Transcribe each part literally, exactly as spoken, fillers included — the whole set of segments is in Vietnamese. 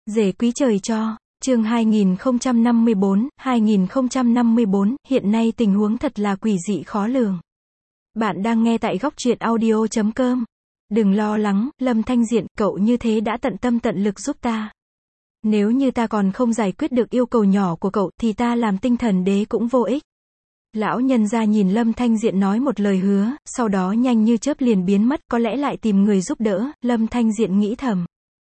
Rể quý trời cho. Chương hai nghìn không trăm năm mươi bốn, hai nghìn không trăm năm mươi bốn, hiện nay tình huống thật là quỷ dị khó lường. Bạn đang nghe tại góc truyện audio chấm com. Đừng lo lắng, Lâm Thanh Diện, cậu như thế đã tận tâm tận lực giúp ta. Nếu như ta còn không giải quyết được yêu cầu nhỏ của cậu, thì ta làm tinh thần đế cũng vô ích. Lão nhân gia nhìn Lâm Thanh Diện nói một lời hứa, sau đó nhanh như chớp liền biến mất, có lẽ lại tìm người giúp đỡ, Lâm Thanh Diện nghĩ thầm.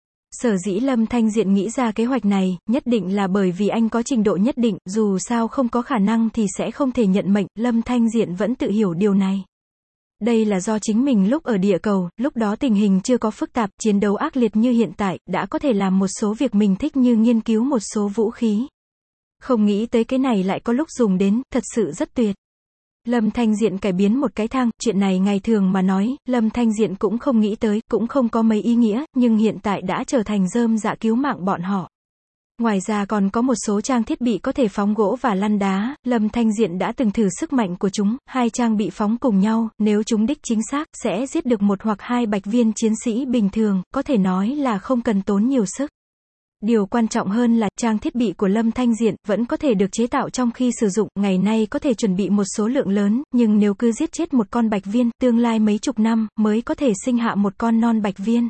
Sở dĩ Lâm Thanh Diện nghĩ ra kế hoạch này, nhất định là bởi vì anh có trình độ nhất định, dù sao không có khả năng thì sẽ không thể nhận mệnh, Lâm Thanh Diện vẫn tự hiểu điều này. Đây là do chính mình lúc ở địa cầu, lúc đó tình hình chưa có phức tạp, chiến đấu ác liệt như hiện tại, đã có thể làm một số việc mình thích như nghiên cứu một số vũ khí. Không nghĩ tới cái này lại có lúc dùng đến, thật sự rất tuyệt. Lâm Thanh Diện cải biến một cái thang, chuyện này ngày thường mà nói, Lâm Thanh Diện cũng không nghĩ tới, cũng không có mấy ý nghĩa, nhưng hiện tại đã trở thành rơm rạ cứu mạng bọn họ. Ngoài ra còn có một số trang thiết bị có thể phóng gỗ và lăn đá, Lâm Thanh Diện đã từng thử sức mạnh của chúng, hai trang bị phóng cùng nhau, nếu chúng đích chính xác, sẽ giết được một hoặc hai bạch viên chiến sĩ bình thường, có thể nói là không cần tốn nhiều sức. Điều quan trọng hơn là, trang thiết bị của Lâm Thanh Diện, vẫn có thể được chế tạo trong khi sử dụng, ngày nay có thể chuẩn bị một số lượng lớn, nhưng nếu cứ giết chết một con bạch viên, tương lai mấy chục năm, mới có thể sinh hạ một con non bạch viên.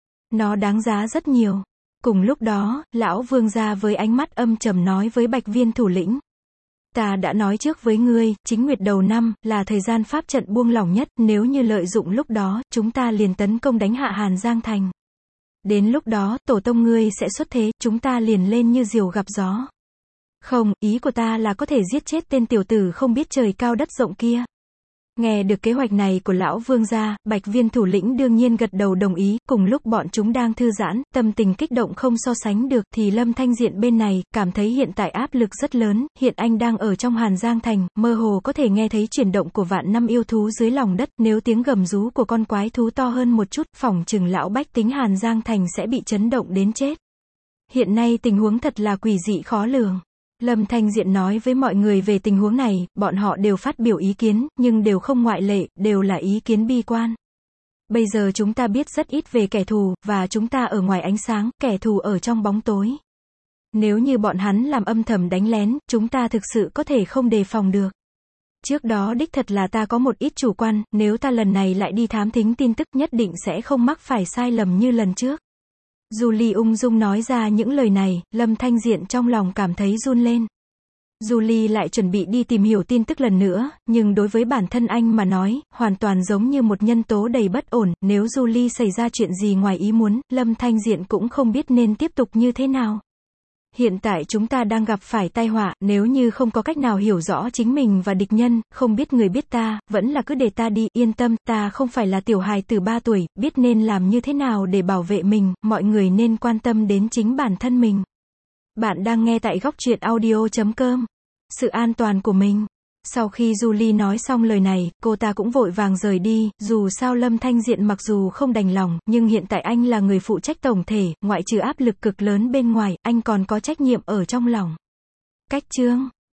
Nó đáng giá rất nhiều. Cùng lúc đó, lão vương gia với ánh mắt âm trầm nói với bạch viên thủ lĩnh. Ta đã nói trước với ngươi, chính nguyệt đầu năm, là thời gian pháp trận buông lỏng nhất, nếu như lợi dụng lúc đó, chúng ta liền tấn công đánh hạ Hàn Giang Thành. Đến lúc đó, tổ tông ngươi sẽ xuất thế, chúng ta liền lên như diều gặp gió. Không, ý của ta là có thể giết chết tên tiểu tử không biết trời cao đất rộng kia. Nghe được kế hoạch này của lão vương gia, bạch viên thủ lĩnh đương nhiên gật đầu đồng ý, cùng lúc bọn chúng đang thư giãn, tâm tình kích động không so sánh được, thì Lâm Thanh Diện bên này, cảm thấy hiện tại áp lực rất lớn, hiện anh đang ở trong Hàn Giang Thành, mơ hồ có thể nghe thấy chuyển động của vạn năm yêu thú dưới lòng đất, nếu tiếng gầm rú của con quái thú to hơn một chút, phỏng chừng lão bách tính Hàn Giang Thành sẽ bị chấn động đến chết. Hiện nay tình huống thật là quỷ dị khó lường. Lâm Thanh Diện nói với mọi người về tình huống này, bọn họ đều phát biểu ý kiến, nhưng đều không ngoại lệ, đều là ý kiến bi quan. Bây giờ chúng ta biết rất ít về kẻ thù, và chúng ta ở ngoài ánh sáng, kẻ thù ở trong bóng tối. Nếu như bọn hắn làm âm thầm đánh lén, chúng ta thực sự có thể không đề phòng được. Trước đó đích thật là ta có một ít chủ quan, nếu ta lần này lại đi thám thính tin tức nhất định sẽ không mắc phải sai lầm như lần trước. Julie ung dung nói ra những lời này, Lâm Thanh Diện trong lòng cảm thấy run lên. Julie lại chuẩn bị đi tìm hiểu tin tức lần nữa, nhưng đối với bản thân anh mà nói, hoàn toàn giống như một nhân tố đầy bất ổn, nếu Julie xảy ra chuyện gì ngoài ý muốn, Lâm Thanh Diện cũng không biết nên tiếp tục như thế nào. Hiện tại chúng ta đang gặp phải tai họa, nếu như không có cách nào hiểu rõ chính mình và địch nhân, không biết người biết ta, vẫn là cứ để ta đi, yên tâm, ta không phải là tiểu hài từ ba tuổi, biết nên làm như thế nào để bảo vệ mình, mọi người nên quan tâm đến chính bản thân mình. Bạn đang nghe tại góc truyện audio chấm com. Sự an toàn của mình. Sau khi Julie nói xong lời này, cô ta cũng vội vàng rời đi, dù sao Lâm Thanh Diện mặc dù không đành lòng, nhưng hiện tại anh là người phụ trách tổng thể, ngoại trừ áp lực cực lớn bên ngoài, anh còn có trách nhiệm ở trong lòng. Cách chương